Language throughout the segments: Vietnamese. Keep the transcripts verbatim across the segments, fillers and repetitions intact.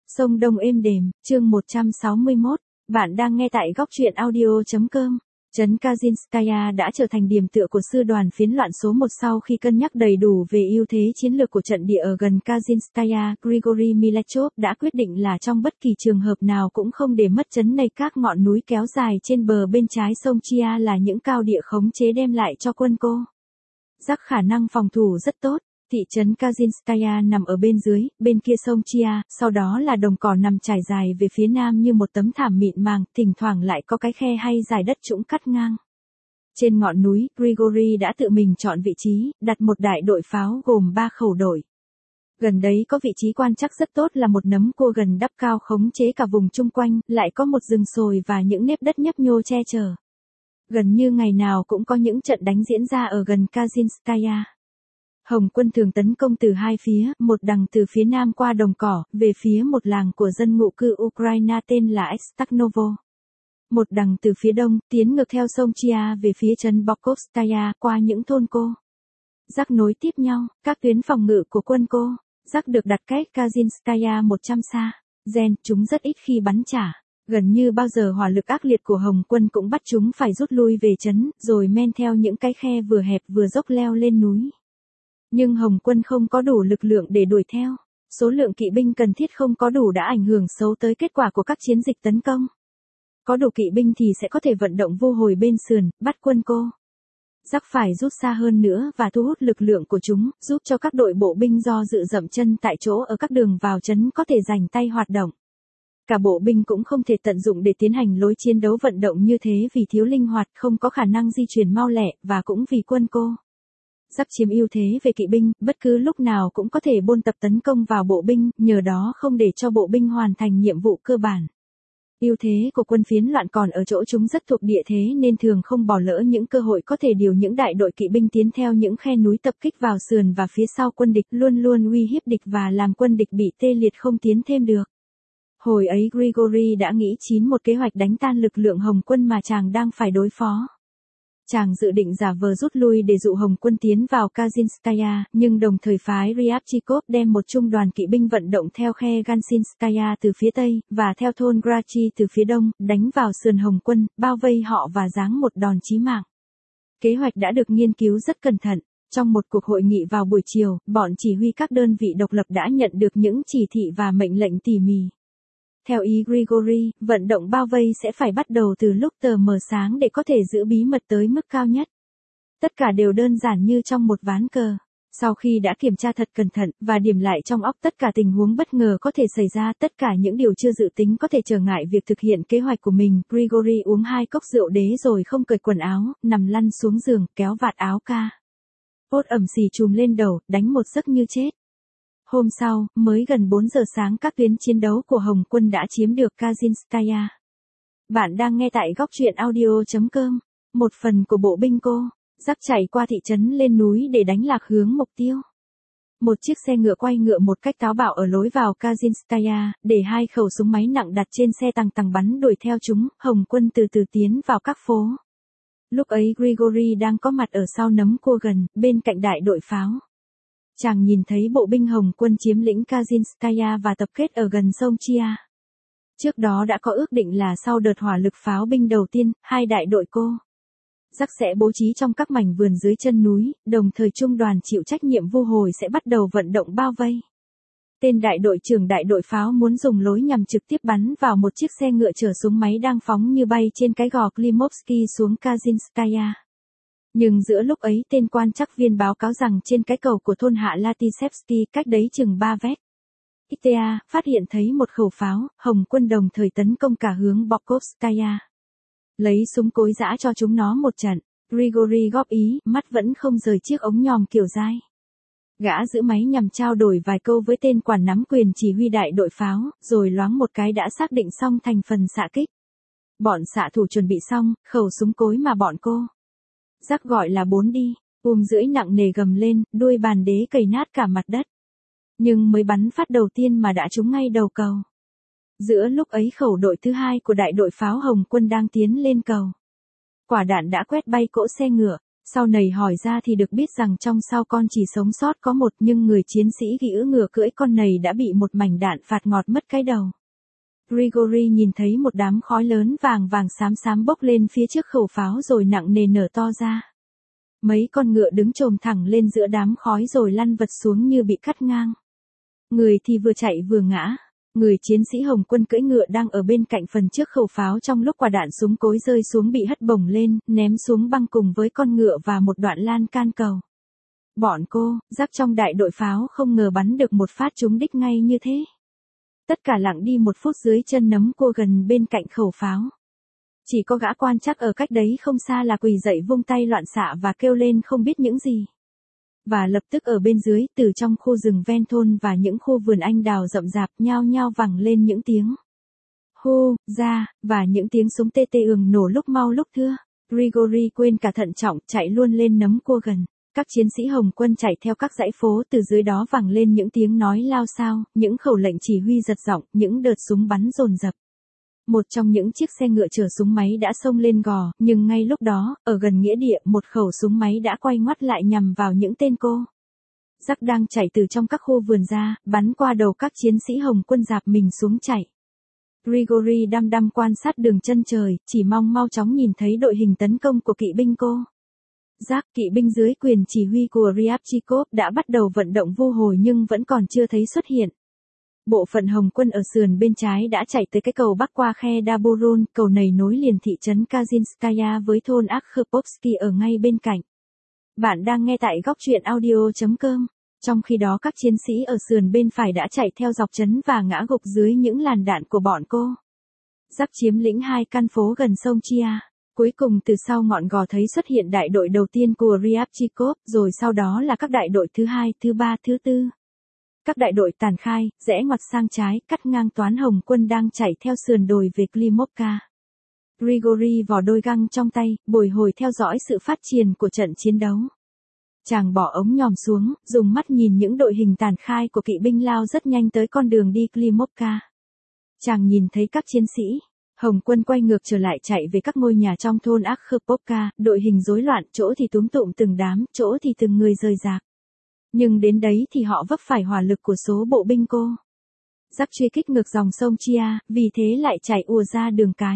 Sông Đông êm đềm, chương một trăm sáu mươi mốt, bạn đang nghe tại góc truyện audio.com. Trấn Kazinskaya đã trở thành điểm tựa của sư đoàn phiến loạn số một sau khi cân nhắc đầy đủ về ưu thế chiến lược của trận địa ở gần Kazinskaya. Grigory Milechov đã quyết định là trong bất kỳ trường hợp nào cũng không để mất trấn này. Các ngọn núi kéo dài trên bờ bên trái sông Chia là những cao địa khống chế đem lại cho quân cô Giác khả năng phòng thủ rất tốt. Thị trấn Kazinskaya nằm ở bên dưới, bên kia sông Chia, sau đó là đồng cỏ nằm trải dài về phía nam như một tấm thảm mịn màng, thỉnh thoảng lại có cái khe hay dải đất trũng cắt ngang. Trên ngọn núi, Grigory đã tự mình chọn vị trí, đặt một đại đội pháo gồm ba khẩu đội. Gần đấy có vị trí quan trắc rất tốt là một nấm cua gần đắp cao khống chế cả vùng chung quanh, lại có một rừng sồi và những nếp đất nhấp nhô che chở. Gần như ngày nào cũng có những trận đánh diễn ra ở gần Kazinskaya. Hồng quân thường tấn công từ hai phía, một đằng từ phía nam qua đồng cỏ, về phía một làng của dân ngụ cư Ukraine tên là Ekstaknovo. Một đằng từ phía đông, tiến ngược theo sông Chia về phía trấn Bokovskaya, qua những thôn cô Giác nối tiếp nhau. Các tuyến phòng ngự của quân cô Giác được đặt cách Kazinskaya một trăm xa. Gen, chúng rất ít khi bắn trả. Gần như bao giờ hỏa lực ác liệt của Hồng quân cũng bắt chúng phải rút lui về trấn, rồi men theo những cái khe vừa hẹp vừa dốc leo lên núi. Nhưng Hồng quân không có đủ lực lượng để đuổi theo. Số lượng kỵ binh cần thiết không có đủ đã ảnh hưởng xấu tới kết quả của các chiến dịch tấn công. Có đủ kỵ binh thì sẽ có thể vận động vô hồi bên sườn, bắt quân cô Giác phải rút xa hơn nữa và thu hút lực lượng của chúng, giúp cho các đội bộ binh do dự dậm chân tại chỗ ở các đường vào trấn có thể rảnh tay hoạt động. Cả bộ binh cũng không thể tận dụng để tiến hành lối chiến đấu vận động như thế vì thiếu linh hoạt, không có khả năng di chuyển mau lẹ, và cũng vì quân cô Giác chiếm ưu thế về kỵ binh, bất cứ lúc nào cũng có thể bôn tập tấn công vào bộ binh, nhờ đó không để cho bộ binh hoàn thành nhiệm vụ cơ bản. Ưu thế của quân phiến loạn còn ở chỗ chúng rất thuộc địa thế nên thường không bỏ lỡ những cơ hội có thể điều những đại đội kỵ binh tiến theo những khe núi tập kích vào sườn và phía sau quân địch, luôn luôn uy hiếp địch và làm quân địch bị tê liệt không tiến thêm được. Hồi ấy Grigory đã nghĩ chín một kế hoạch đánh tan lực lượng Hồng quân mà chàng đang phải đối phó. Chàng dự định giả vờ rút lui để dụ Hồng quân tiến vào Kazinskaya, nhưng đồng thời phái Ryabchikov đem một trung đoàn kỵ binh vận động theo khe Gansinskaya từ phía tây, và theo thôn Grachi từ phía đông, đánh vào sườn Hồng quân, bao vây họ và giáng một đòn chí mạng. Kế hoạch đã được nghiên cứu rất cẩn thận. Trong một cuộc hội nghị vào buổi chiều, bọn chỉ huy các đơn vị độc lập đã nhận được những chỉ thị và mệnh lệnh tỉ mỉ. Theo ý Grigory, vận động bao vây sẽ phải bắt đầu từ lúc tờ mờ sáng để có thể giữ bí mật tới mức cao nhất. Tất cả đều đơn giản như trong một ván cờ. Sau khi đã kiểm tra thật cẩn thận, và điểm lại trong óc tất cả tình huống bất ngờ có thể xảy ra, tất cả những điều chưa dự tính có thể trở ngại việc thực hiện kế hoạch của mình, Grigory uống hai cốc rượu đế rồi không cởi quần áo, nằm lăn xuống giường, kéo vạt áo ca Ốt ẩm xì trùm lên đầu, đánh một giấc như chết. Hôm sau, mới gần bốn giờ sáng các tuyến chiến đấu của Hồng quân đã chiếm được Kazinskaya. Bạn đang nghe tại góc truyện audio.com. Một phần của bộ binh cô Giác chạy qua thị trấn lên núi để đánh lạc hướng mục tiêu. Một chiếc xe ngựa quay ngựa một cách táo bạo ở lối vào Kazinskaya, để hai khẩu súng máy nặng đặt trên xe tằng tằng bắn đuổi theo chúng. Hồng quân từ từ tiến vào các phố. Lúc ấy Grigory đang có mặt ở sau nấm cua gần, bên cạnh đại đội pháo. Chàng nhìn thấy bộ binh Hồng quân chiếm lĩnh Kazinskaya và tập kết ở gần sông Chia. Trước đó đã có ước định là sau đợt hỏa lực pháo binh đầu tiên, hai đại đội cô Giác sẽ bố trí trong các mảnh vườn dưới chân núi, đồng thời trung đoàn chịu trách nhiệm vu hồi sẽ bắt đầu vận động bao vây. Tên đại đội trưởng đại đội pháo muốn dùng lối nhằm trực tiếp bắn vào một chiếc xe ngựa chở súng máy đang phóng như bay trên cái gò Klimovsky xuống Kazinskaya. Nhưng giữa lúc ấy tên quan trắc viên báo cáo rằng trên cái cầu của thôn hạ Latisevsky cách đấy chừng ba vét. i tê a phát hiện thấy một khẩu pháo, Hồng quân đồng thời tấn công cả hướng Bokovskaya. Lấy súng cối giã cho chúng nó một trận, Grigory góp ý, mắt vẫn không rời chiếc ống nhòm kiểu dai. Gã giữ máy nhằm trao đổi vài câu với tên quản nắm quyền chỉ huy đại đội pháo, rồi loáng một cái đã xác định xong thành phần xạ kích. Bọn xạ thủ chuẩn bị xong, khẩu súng cối mà bọn cô Giác gọi là bốn đi, ùm rưỡi nặng nề gầm lên, đuôi bàn đế cầy nát cả mặt đất. Nhưng mới bắn phát đầu tiên mà đã trúng ngay đầu cầu. Giữa lúc ấy khẩu đội thứ hai của đại đội pháo Hồng quân đang tiến lên cầu. Quả đạn đã quét bay cỗ xe ngựa, Sau này hỏi ra thì được biết rằng trong sau con chỉ sống sót có một, nhưng người chiến sĩ gỉa ngựa cưỡi con này đã bị một mảnh đạn phạt ngọt mất cái đầu. Grigory nhìn thấy một đám khói lớn vàng vàng xám xám bốc lên phía trước khẩu pháo rồi nặng nề nở to ra. Mấy con ngựa đứng chồm thẳng lên giữa đám khói rồi lăn vật xuống như bị cắt ngang. Người thì vừa chạy vừa ngã. Người chiến sĩ Hồng quân cưỡi ngựa đang ở bên cạnh phần trước khẩu pháo trong lúc quả đạn súng cối rơi xuống bị hất bổng lên, ném xuống băng cùng với con ngựa và một đoạn lan can cầu. Bọn cô, rắc trong đại đội pháo không ngờ bắn được một phát trúng đích ngay như thế. Tất cả lặng đi một phút dưới chân nấm cua gần bên cạnh khẩu pháo. Chỉ có gã quan chắc ở cách đấy không xa là quỳ dậy vung tay loạn xạ và kêu lên không biết những gì. Và lập tức ở bên dưới, từ trong khu rừng ven thôn và những khu vườn anh đào rậm rạp nhao nhao vẳng lên những tiếng hô, ra, và những tiếng súng tê tê ừng nổ lúc mau lúc thưa. Grigory quên cả thận trọng, chạy luôn lên nấm cua gần. Các chiến sĩ Hồng quân chạy theo các dãy phố, từ dưới đó vẳng lên những tiếng nói lao xao, những khẩu lệnh chỉ huy giật giọng, những đợt súng bắn dồn dập. Một trong những chiếc xe ngựa chở súng máy đã xông lên gò, nhưng ngay lúc đó, ở gần nghĩa địa, một khẩu súng máy đã quay ngoắt lại nhằm vào những tên cô. Rắc đang chạy từ trong các khu vườn ra, bắn qua đầu các chiến sĩ Hồng quân dạp mình xuống chạy. Grigory đăm đăm quan sát đường chân trời, chỉ mong mau chóng nhìn thấy đội hình tấn công của kỵ binh cô. Rắc, kỵ binh dưới quyền chỉ huy của Ryabchikov đã bắt đầu vận động vu hồi nhưng vẫn còn chưa thấy xuất hiện. Bộ phận Hồng quân ở sườn bên trái đã chạy tới cái cầu bắc qua khe Daboron, cầu này nối liền thị trấn Kazinskaya với thôn Akhpovsky ở ngay bên cạnh. Bạn đang nghe tại góc truyện audio chấm com. Trong khi đó các chiến sĩ ở sườn bên phải đã chạy theo dọc trấn và ngã gục dưới những làn đạn của bọn cô. Rắc chiếm lĩnh hai căn phố gần sông Chia. Cuối cùng từ sau ngọn gò thấy xuất hiện đại đội đầu tiên của Ryabchikov, rồi sau đó là các đại đội thứ hai, thứ ba, thứ tư. Các đại đội tàn khai, rẽ ngoặt sang trái, cắt ngang toán Hồng quân đang chạy theo sườn đồi về Klimovka. Grigory vò đôi găng trong tay, bồi hồi theo dõi sự phát triển của trận chiến đấu. Chàng bỏ ống nhòm xuống, dùng mắt nhìn những đội hình tàn khai của kỵ binh lao rất nhanh tới con đường đi Klimovka. Chàng nhìn thấy các chiến sĩ Hồng quân quay ngược trở lại chạy về các ngôi nhà trong thôn Akhpovka, đội hình rối loạn, chỗ thì túm tụm từng đám, chỗ thì từng người rời rạc. Nhưng đến đấy thì họ vấp phải hỏa lực của số bộ binh cô. Rắc truy kích ngược dòng sông Chia, vì thế lại chạy ùa ra đường cái.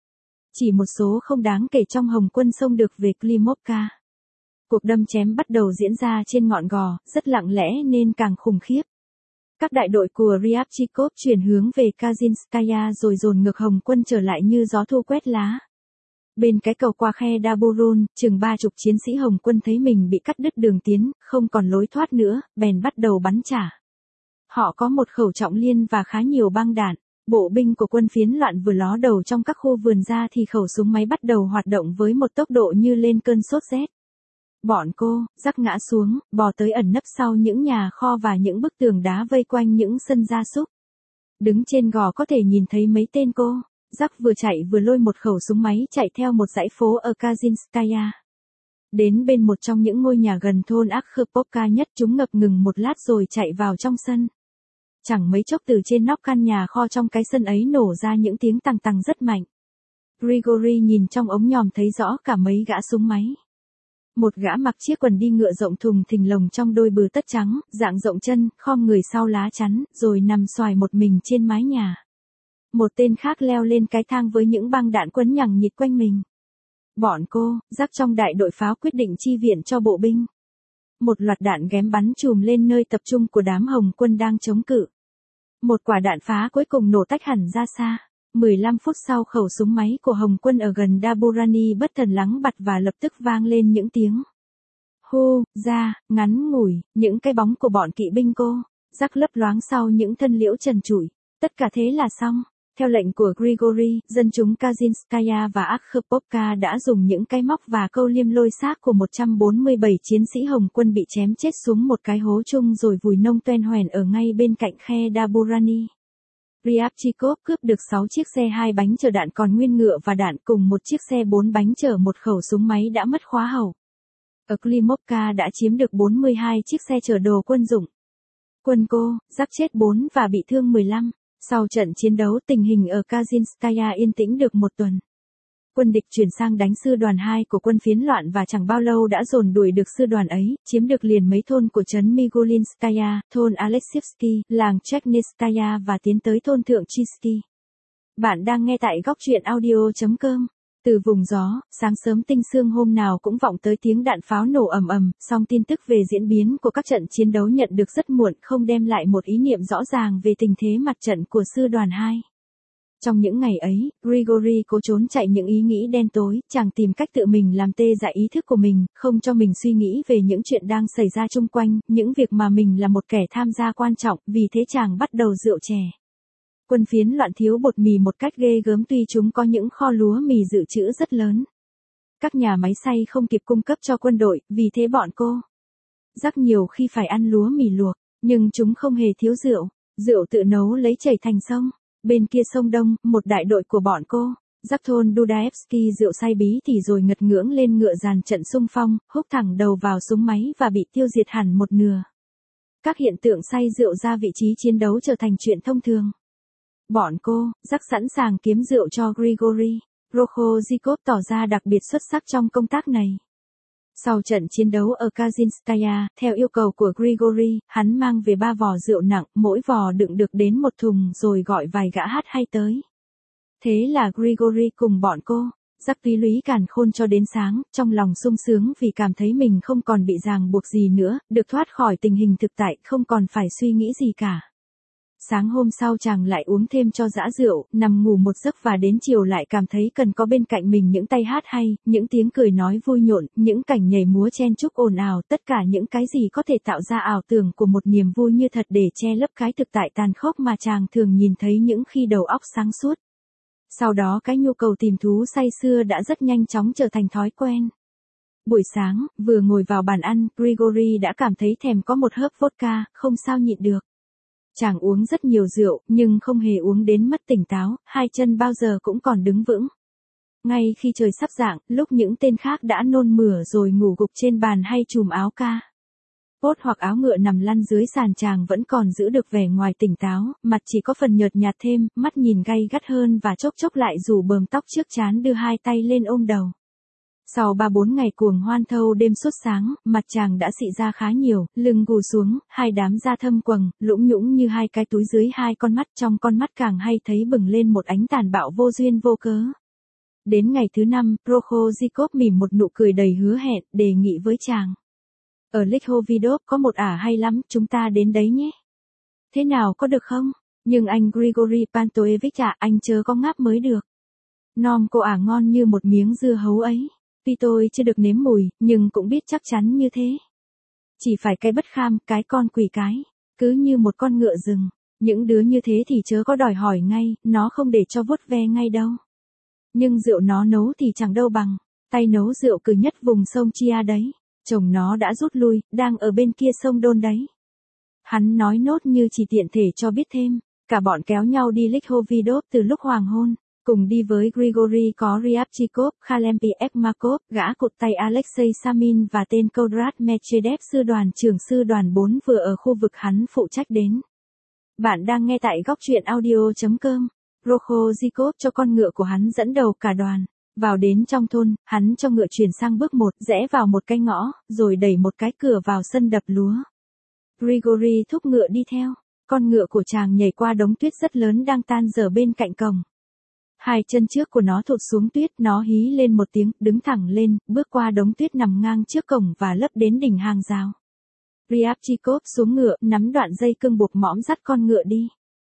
Chỉ một số không đáng kể trong Hồng quân xông được về Klimovka. Cuộc đâm chém bắt đầu diễn ra trên ngọn gò, rất lặng lẽ nên càng khủng khiếp. Các đại đội của Ryabchikov chuyển hướng về Kazinskaya rồi dồn ngược Hồng quân trở lại như gió thu quét lá. Bên cái cầu qua khe Daboron, chừng ba chục chiến sĩ Hồng quân thấy mình bị cắt đứt đường tiến, không còn lối thoát nữa, bèn bắt đầu bắn trả. Họ có một khẩu trọng liên và khá nhiều băng đạn. Bộ binh của quân phiến loạn vừa ló đầu trong các khu vườn ra thì khẩu súng máy bắt đầu hoạt động với một tốc độ như lên cơn sốt rét. Bọn cô, rắc ngã xuống, bò tới ẩn nấp sau những nhà kho và những bức tường đá vây quanh những sân gia súc. Đứng trên gò có thể nhìn thấy mấy tên cô. Rắc vừa chạy vừa lôi một khẩu súng máy chạy theo một dãy phố ở Kazinskaya. Đến bên một trong những ngôi nhà gần thôn Akhpovka nhất, chúng ngập ngừng một lát rồi chạy vào trong sân. Chẳng mấy chốc từ trên nóc căn nhà kho trong cái sân ấy nổ ra những tiếng tằng tằng rất mạnh. Grigory nhìn trong ống nhòm thấy rõ cả mấy gã súng máy. Một gã mặc chiếc quần đi ngựa rộng thùng thình lồng trong đôi bừ tất trắng, dạng rộng chân, khom người sau lá chắn, rồi nằm xoài một mình trên mái nhà. Một tên khác leo lên cái thang với những băng đạn quấn nhằng nhịt quanh mình. Bọn cô, rắc trong đại đội pháo quyết định chi viện cho bộ binh. Một loạt đạn ghém bắn chùm lên nơi tập trung của đám Hồng quân đang chống cự. Một quả đạn phá cuối cùng nổ tách hẳn ra xa. mười lăm phút sau khẩu súng máy của Hồng quân ở gần Daborani bất thần lắng bặt và lập tức vang lên những tiếng hô, ra, ngắn ngủi, những cái bóng của bọn kỵ binh cô, rắc lấp loáng sau những thân liễu trần trụi. Tất cả thế là xong. Theo lệnh của Grigory, dân chúng Kazinskaya và Akhpovka đã dùng những cái móc và câu liêm lôi xác của một trăm bốn mươi bảy chiến sĩ Hồng quân bị chém chết xuống một cái hố chung rồi vùi nông toen hoèn ở ngay bên cạnh khe Daborani. Ryabchikov cướp được sáu chiếc xe hai bánh chở đạn còn nguyên ngựa và đạn cùng một chiếc xe bốn bánh chở một khẩu súng máy đã mất khóa hậu. Ở Klimovka đã chiếm được bốn mươi hai chiếc xe chở đồ quân dụng. Quân cô, rắc chết bốn và bị thương mười lăm. Sau trận chiến đấu tình hình ở Kazinskaya yên tĩnh được một tuần. Quân địch chuyển sang đánh sư đoàn hai của quân phiến loạn và chẳng bao lâu đã dồn đuổi được sư đoàn ấy, chiếm được liền mấy thôn của trấn Migulinskaya, thôn Alexievsky, làng Chekhneskaya và tiến tới thôn Thượng Chisky. Bạn đang nghe tại góc truyện audio chấm com. Từ vùng gió, sáng sớm tinh sương hôm nào cũng vọng tới tiếng đạn pháo nổ ầm ầm, song tin tức về diễn biến của các trận chiến đấu nhận được rất muộn, không đem lại một ý niệm rõ ràng về tình thế mặt trận của sư đoàn hai. Trong những ngày ấy, Grigory cố trốn chạy những ý nghĩ đen tối, chàng tìm cách tự mình làm tê dại ý thức của mình, không cho mình suy nghĩ về những chuyện đang xảy ra chung quanh, những việc mà mình là một kẻ tham gia quan trọng, vì thế chàng bắt đầu rượu chè. Quân phiến loạn thiếu bột mì một cách ghê gớm tuy chúng có những kho lúa mì dự trữ rất lớn. Các nhà máy xay không kịp cung cấp cho quân đội, vì thế bọn cô rắc nhiều khi phải ăn lúa mì luộc, nhưng chúng không hề thiếu rượu, rượu tự nấu lấy chảy thành sông. Bên kia sông Đông, một đại đội của bọn cô, rắc thôn Dudaevsky rượu say bí thì rồi ngật ngưỡng lên ngựa dàn trận xung phong, húc thẳng đầu vào súng máy và bị tiêu diệt hẳn một nửa. Các hiện tượng say rượu ra vị trí chiến đấu trở thành chuyện thông thường. Bọn cô, rắc sẵn sàng kiếm rượu cho Grigory. Prokhozhikov tỏ ra đặc biệt xuất sắc trong công tác này. Sau trận chiến đấu ở Kazinskaya, theo yêu cầu của Grigory, hắn mang về ba vò rượu nặng, mỗi vò đựng được đến một thùng rồi gọi vài gã hát hay tới. Thế là Grigory cùng bọn cô, rắc túy lúy càn khôn cho đến sáng, trong lòng sung sướng vì cảm thấy mình không còn bị ràng buộc gì nữa, được thoát khỏi tình hình thực tại, không còn phải suy nghĩ gì cả. Sáng hôm sau chàng lại uống thêm cho dã rượu, nằm ngủ một giấc và đến chiều lại cảm thấy cần có bên cạnh mình những tay hát hay, những tiếng cười nói vui nhộn, những cảnh nhảy múa chen chúc ồn ào, tất cả những cái gì có thể tạo ra ảo tưởng của một niềm vui như thật để che lấp cái thực tại tàn khốc mà chàng thường nhìn thấy những khi đầu óc sáng suốt. Sau đó cái nhu cầu tìm thú say sưa đã rất nhanh chóng trở thành thói quen. Buổi sáng, vừa ngồi vào bàn ăn, Grigory đã cảm thấy thèm có một hớp vodka, không sao nhịn được. Chàng uống rất nhiều rượu, nhưng không hề uống đến mất tỉnh táo, hai chân bao giờ cũng còn đứng vững. Ngay khi trời sắp rạng, lúc những tên khác đã nôn mửa rồi ngủ gục trên bàn hay chùm áo ca pốt hoặc áo ngựa nằm lăn dưới sàn, chàng vẫn còn giữ được vẻ ngoài tỉnh táo, mặt chỉ có phần nhợt nhạt thêm, mắt nhìn gay gắt hơn và chốc chốc lại rủ bờm tóc trước trán đưa hai tay lên ôm đầu. Sau ba bốn ngày cuồng hoan thâu đêm suốt sáng, mặt chàng đã xị ra khá nhiều, lưng gù xuống, hai đám da thâm quầng, lũng nhũng như hai cái túi dưới hai con mắt, trong con mắt càng hay thấy bừng lên một ánh tàn bạo vô duyên vô cớ. Đến ngày thứ năm, Prokhozhikov mỉm một nụ cười đầy hứa hẹn, đề nghị với chàng. Ở Likhovidov có một ả hay lắm, chúng ta đến đấy nhé. Thế nào có được không? Nhưng anh Grigory Pantoevich à, anh chớ có ngáp mới được. Nom cô ả ngon như một miếng dưa hấu ấy. Tuy tôi chưa được nếm mùi, nhưng cũng biết chắc chắn như thế. Chỉ phải cái bất kham, cái con quỷ cái. Cứ như một con ngựa rừng. Những đứa như thế thì chớ có đòi hỏi ngay, nó không để cho vuốt ve ngay đâu. Nhưng rượu nó nấu thì chẳng đâu bằng. Tay nấu rượu cừ nhất vùng sông Chia đấy. Chồng nó đã rút lui, đang ở bên kia sông Đôn đấy. Hắn nói nốt như chỉ tiện thể cho biết thêm. Cả bọn kéo nhau đi Likhovidov từ lúc hoàng hôn. Cùng đi với Grigory có Ryabchikov, Khalempi Ekmakov, gã cụt tay Alexei Samin và tên Kodrat Medvedev, sư đoàn trưởng sư đoàn bốn vừa ở khu vực hắn phụ trách đến. Bạn đang nghe tại góc truyện audio chấm com. Prokhozhikov cho con ngựa của hắn dẫn đầu cả đoàn. Vào đến trong thôn, hắn cho ngựa chuyển sang bước một, rẽ vào một cái ngõ, rồi đẩy một cái cửa vào sân đập lúa. Grigory thúc ngựa đi theo. Con ngựa của chàng nhảy qua đống tuyết rất lớn đang tan dở bên cạnh cổng. Hai chân trước của nó thụt xuống tuyết, nó hí lên một tiếng, đứng thẳng lên, bước qua đống tuyết nằm ngang trước cổng và lấp đến đỉnh hàng rào. Ryabchikov xuống ngựa, nắm đoạn dây cương buộc mõm dắt con ngựa đi.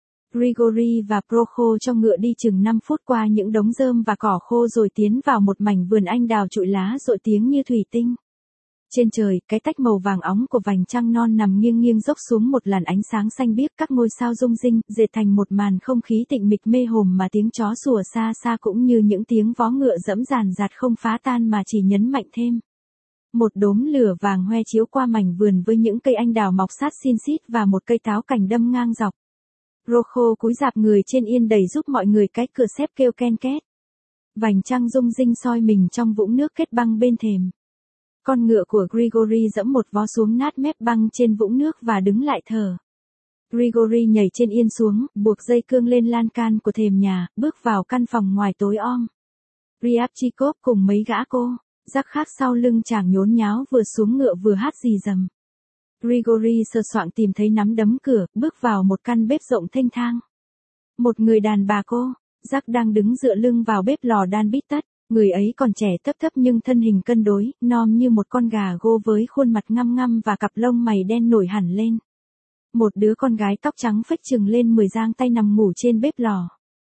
Grigory và Prokho cho ngựa đi chừng năm phút qua những đống rơm và cỏ khô rồi tiến vào một mảnh vườn anh đào trụi lá rội tiếng như thủy tinh. Trên trời, cái tách màu vàng óng của vành trăng non nằm nghiêng nghiêng dốc xuống một làn ánh sáng xanh biếc, các ngôi sao rung rinh, dệt thành một màn không khí tịnh mịch mê hồn mà tiếng chó sủa xa xa cũng như những tiếng vó ngựa dẫm dàn dạt không phá tan mà chỉ nhấn mạnh thêm. Một đốm lửa vàng hoe chiếu qua mảnh vườn với những cây anh đào mọc sát xin xít và một cây táo cảnh đâm ngang dọc. Prokho cúi rạp người trên yên đầy giúp mọi người cái cửa xếp kêu ken két. Vành trăng rung rinh soi mình trong vũng nước kết băng bên thềm. Con ngựa của Grigory dẫm một vó xuống nát mép băng trên vũng nước và đứng lại thở. Grigory nhảy trên yên xuống, buộc dây cương lên lan can của thềm nhà, bước vào căn phòng ngoài tối om. Ryabchikov cùng mấy gã cô, Jack khác sau lưng chàng nhốn nháo vừa xuống ngựa vừa hát rì rầm. Grigory sờ soạng tìm thấy nắm đấm cửa, bước vào một căn bếp rộng thênh thang. Một người đàn bà cô, Jack đang đứng dựa lưng vào bếp lò đan bít tất, người ấy còn trẻ thấp thấp nhưng thân hình cân đối, non như một con gà gô với khuôn mặt ngăm ngăm và cặp lông mày đen nổi hẳn lên. Một đứa con gái tóc trắng phếch chừng lên mười giang tay nằm ngủ trên bếp lò.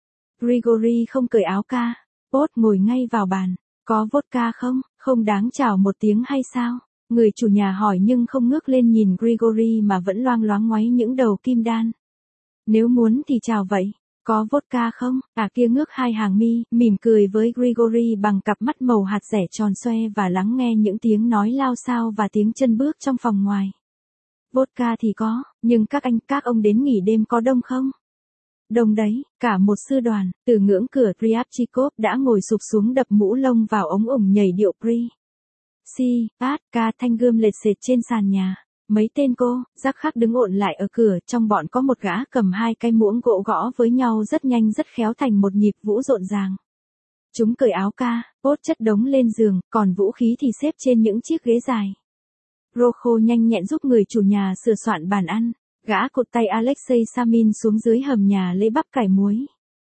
Grigory không cởi áo ca, Pốt ngồi ngay vào bàn. Có vodka không, không đáng chào một tiếng hay sao? Người chủ nhà hỏi nhưng không ngước lên nhìn Grigory mà vẫn loang loáng ngoáy những đầu kim đan. Nếu muốn thì chào vậy, có vodka không? À kia ngước hai hàng mi, mỉm cười với Grigory bằng cặp mắt màu hạt dẻ tròn xoe và lắng nghe những tiếng nói lao xao và tiếng chân bước trong phòng ngoài. Vodka thì có, nhưng các anh, các ông đến nghỉ đêm có đông không? Đông đấy, cả một sư đoàn, từ ngưỡng cửa Ryabchikov đã ngồi sụp xuống đập mũ lông vào ống ủng nhảy điệu Pri. Si, Pat, ca thanh gươm lệt xệt trên sàn nhà. Mấy tên cô, Jack khác đứng ộn lại ở cửa, trong bọn có một gã cầm hai cái muỗng gỗ gõ với nhau rất nhanh rất khéo thành một nhịp vũ rộn ràng. Chúng cởi áo ca, Pốt chất đống lên giường, còn vũ khí thì xếp trên những chiếc ghế dài. Rokho nhanh nhẹn giúp người chủ nhà sửa soạn bàn ăn. Gã cụt tay Alexei Samin xuống dưới hầm nhà lấy bắp cải muối.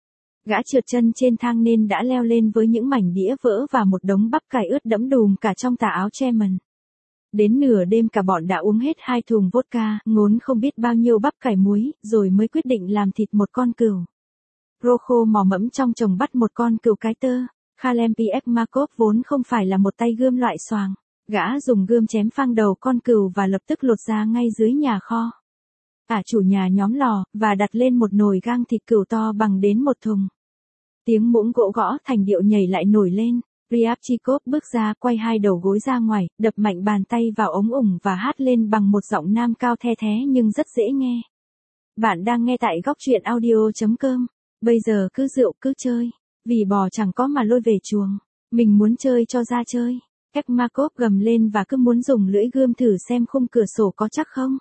Gã trượt chân trên thang nên đã leo lên với những mảnh đĩa vỡ và một đống bắp cải ướt đẫm đùm cả trong tà áo Chairman. Đến nửa đêm cả bọn đã uống hết hai thùng vodka, ngốn không biết bao nhiêu bắp cải muối, rồi mới quyết định làm thịt một con cừu. Rokho mò mẫm trong chồng bắt một con cừu cái tơ. Khalempi Ekmakov vốn không phải là một tay gươm loại xoàng. Gã dùng gươm chém phang đầu con cừu và lập tức lột ra ngay dưới nhà kho. Ả chủ nhà nhóm lò, và đặt lên một nồi gang thịt cừu to bằng đến một thùng. Tiếng muỗng gỗ gõ thành điệu nhảy lại nổi lên. Ryabchikov bước ra, quay hai đầu gối ra ngoài, đập mạnh bàn tay vào ống ủng và hát lên bằng một giọng nam cao the thé nhưng rất dễ nghe. Bạn đang nghe tại góc truyện audio chấm com. Bây giờ cứ rượu cứ chơi. Vì bò chẳng có mà lôi về chuồng. Mình muốn chơi cho ra chơi. Ekmakov gầm lên và cứ muốn dùng lưỡi gươm thử xem khung cửa sổ có chắc không.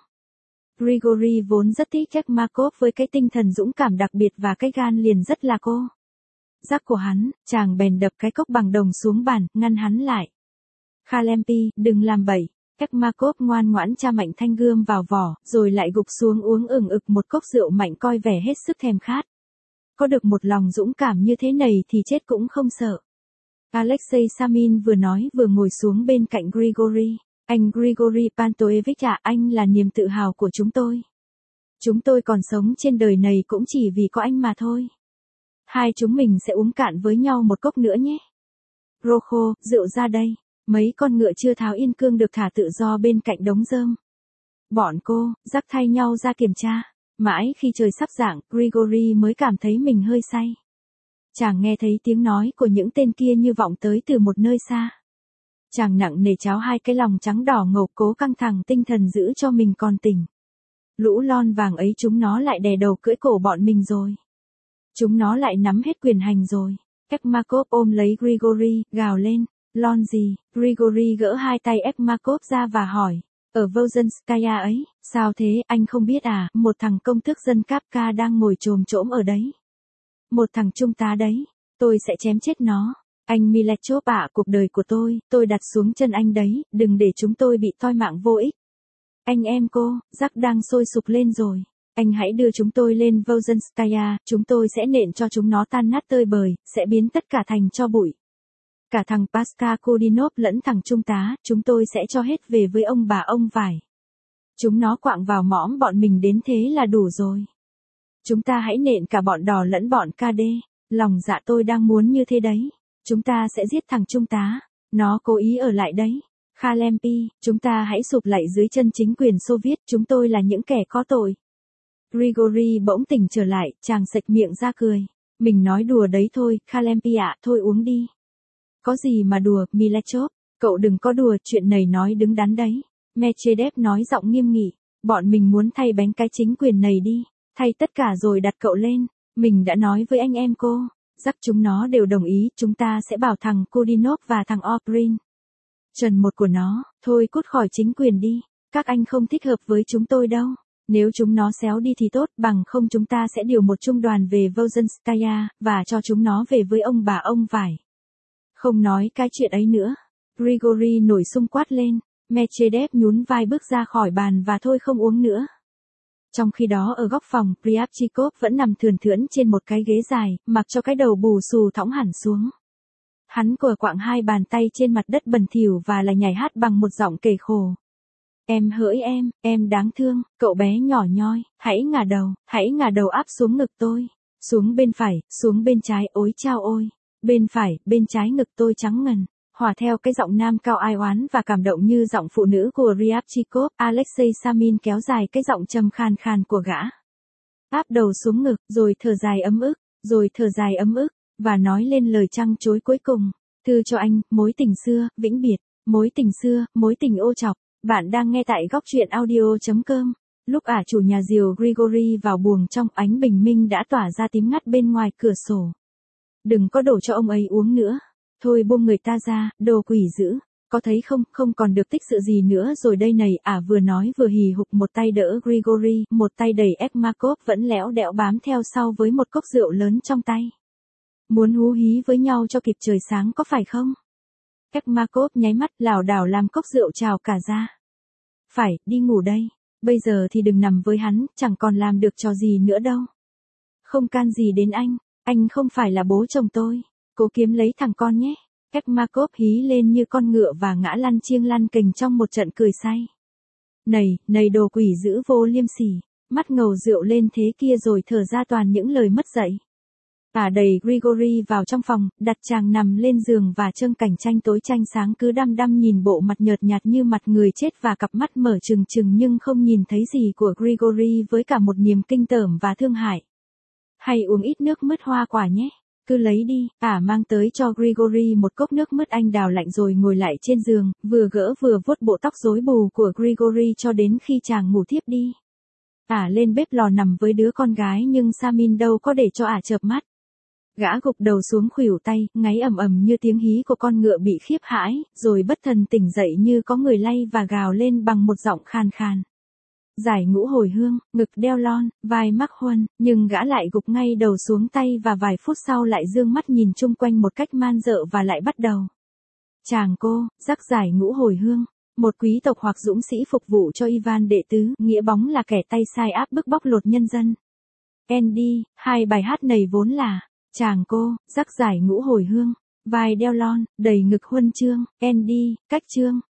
Grigory vốn rất thích Ekmakov với cái tinh thần dũng cảm đặc biệt và cái gan liền rất là cô. Giác của hắn, chàng bèn đập cái cốc bằng đồng xuống bàn, ngăn hắn lại. Khalempi, đừng làm bậy. Ekmakov ngoan ngoãn tra mạnh thanh gươm vào vỏ, rồi lại gục xuống uống ừng ực một cốc rượu mạnh coi vẻ hết sức thèm khát. Có được một lòng dũng cảm như thế này thì chết cũng không sợ. Alexei Samin vừa nói vừa ngồi xuống bên cạnh Grigory. Anh Grigory Pantoevich ạ, anh là niềm tự hào của chúng tôi. Chúng tôi còn sống trên đời này cũng chỉ vì có anh mà thôi. Hai chúng mình sẽ uống cạn với nhau một cốc nữa nhé. Rokho, rượu ra đây. Mấy con ngựa chưa tháo yên cương được thả tự do bên cạnh đống rơm. Bọn cô, Jack thay nhau ra kiểm tra. Mãi khi trời sắp rạng, Grigory mới cảm thấy mình hơi say. Chàng nghe thấy tiếng nói của những tên kia như vọng tới từ một nơi xa. Chàng nặng nề cháo hai cái lòng trắng đỏ ngầu cố căng thẳng tinh thần giữ cho mình còn tỉnh. Lũ lon vàng ấy chúng nó lại đè đầu cưỡi cổ bọn mình rồi. Chúng nó lại nắm hết quyền hành rồi. Ekmakov ôm lấy Grigory, gào lên. Lon gì? Grigory gỡ hai tay Ekmakov ra và hỏi. Ở Volzhenskaya ấy, sao thế, anh không biết à, một thằng công tước dân Kapka đang ngồi chồm chỗm ở đấy. Một thằng trung tá đấy, tôi sẽ chém chết nó. Anh Milechov ạ, cuộc đời của tôi, tôi đặt xuống chân anh đấy, đừng để chúng tôi bị toi mạng vô ích. Anh em cô, Jack đang sôi sục lên rồi. Anh hãy đưa chúng tôi lên Volzhenskaya, chúng tôi sẽ nện cho chúng nó tan nát tơi bời, sẽ biến tất cả thành tro bụi. Cả thằng Paska Kudinov lẫn thằng trung tá, chúng tôi sẽ cho hết về với ông bà ông vải. Chúng nó quạng vào mõm bọn mình đến thế là đủ rồi. Chúng ta hãy nện cả bọn đỏ lẫn bọn ca đê. Lòng dạ tôi đang muốn như thế đấy. Chúng ta sẽ giết thằng trung tá. Nó cố ý ở lại đấy. Khalempi, chúng ta hãy sụp lại dưới chân chính quyền Xô Viết. Chúng tôi là những kẻ có tội. Grigory bỗng tỉnh trở lại, chàng xệch miệng ra cười. Mình nói đùa đấy thôi, Khalempi ạ, thôi uống đi. Có gì mà đùa, Milechov, cậu đừng có đùa, chuyện này nói đứng đắn đấy. Medvedev nói giọng nghiêm nghị. Bọn mình muốn thay bánh cái chính quyền này đi. Thay tất cả rồi đặt cậu lên. Mình đã nói với anh em cô. Rắc chúng nó đều đồng ý, chúng ta sẽ bảo thằng Kudinov và thằng Oprin. Trần một của nó, thôi cút khỏi chính quyền đi. Các anh không thích hợp với chúng tôi đâu. Nếu chúng nó xéo đi thì tốt, bằng không chúng ta sẽ điều một trung đoàn về Volzhenskaya, và cho chúng nó về với ông bà ông vải. Không nói cái chuyện ấy nữa. Grigory nổi xung quát lên. Medvedev nhún vai bước ra khỏi bàn và thôi không uống nữa. Trong khi đó ở góc phòng, Ryabchikov vẫn nằm thườn thượn trên một cái ghế dài, mặc cho cái đầu bù xù thõng hẳn xuống. Hắn cờ quạng hai bàn tay trên mặt đất bẩn thỉu và lại nhảy hát bằng một giọng kể khổ. Em hỡi em, em đáng thương, cậu bé nhỏ nhoi, hãy ngả đầu, hãy ngả đầu áp xuống ngực tôi. Xuống bên phải, xuống bên trái, ối chao ôi. Bên phải, bên trái ngực tôi trắng ngần. Hòa theo cái giọng nam cao ai oán và cảm động như giọng phụ nữ của Ryabchikov, Alexei Samin kéo dài cái giọng trầm khàn khàn của gã. Áp đầu xuống ngực, rồi thở dài ấm ức, rồi thở dài ấm ức, và nói lên lời trăng trối cuối cùng. Thư cho anh, mối tình xưa, vĩnh biệt, mối tình xưa, mối tình ô trọc. Bạn đang nghe tại góc truyện audio chấm com. Lúc ả chủ nhà diều Grigory vào buồng trong, ánh bình minh đã tỏa ra tím ngắt bên ngoài cửa sổ. Đừng có đổ cho ông ấy uống nữa. Thôi buông người ta ra, đồ quỷ dữ. Có thấy không, không còn được tích sự gì nữa rồi đây này. Ả vừa nói vừa hì hục, một tay đỡ Grigory, một tay đẩy Ekmakov vẫn lẽo đẽo bám theo sau với một cốc rượu lớn trong tay. Muốn hú hí với nhau cho kịp trời sáng có phải không? Ekmakov nháy mắt, lảo đảo làm cốc rượu trào cả ra. Phải, đi ngủ đây. Bây giờ thì đừng nằm với hắn, chẳng còn làm được trò gì nữa đâu. Không can gì đến anh, anh không phải là bố chồng tôi. Cố kiếm lấy thằng con nhé. Ekmakov hí lên như con ngựa và ngã lăn chiêng lăn kềnh trong một trận cười say. Này, này đồ quỷ dữ vô liêm sỉ, mắt ngầu rượu lên thế kia rồi thở ra toàn những lời mất dạy. Ả đẩy Grigory vào trong phòng, đặt chàng nằm lên giường và trông cảnh tranh tối tranh sáng cứ đăm đăm nhìn bộ mặt nhợt nhạt như mặt người chết và cặp mắt mở trừng trừng nhưng không nhìn thấy gì của Grigory với cả một niềm kinh tởm và thương hại. Hay uống ít nước mứt hoa quả nhé. Cứ lấy đi. Ả mang tới cho Grigory một cốc nước mứt anh đào lạnh rồi ngồi lại trên giường, vừa gỡ vừa vuốt bộ tóc rối bù của Grigory cho đến khi chàng ngủ thiếp đi. Ả lên bếp lò nằm với đứa con gái nhưng Samin đâu có để cho Ả chợp mắt. Gã gục đầu xuống khuỷu tay, ngáy ầm ầm như tiếng hí của con ngựa bị khiếp hãi, rồi bất thần tỉnh dậy như có người lay và gào lên bằng một giọng khàn khàn. Giải ngũ hồi hương, ngực đeo lon, vai mắc huân, nhưng gã lại gục ngay đầu xuống tay và vài phút sau lại dương mắt nhìn chung quanh một cách man dợ và lại bắt đầu. Chàng cô, rắc giải ngũ hồi hương, một quý tộc hoặc dũng sĩ phục vụ cho Ivan đệ tứ, nghĩa bóng là kẻ tay sai áp bức bóc lột nhân dân. Andy, hai bài hát này vốn là chàng cô, rắc giải ngũ hồi hương, vai đeo lon, đầy ngực huân chương, Andy, cách chương.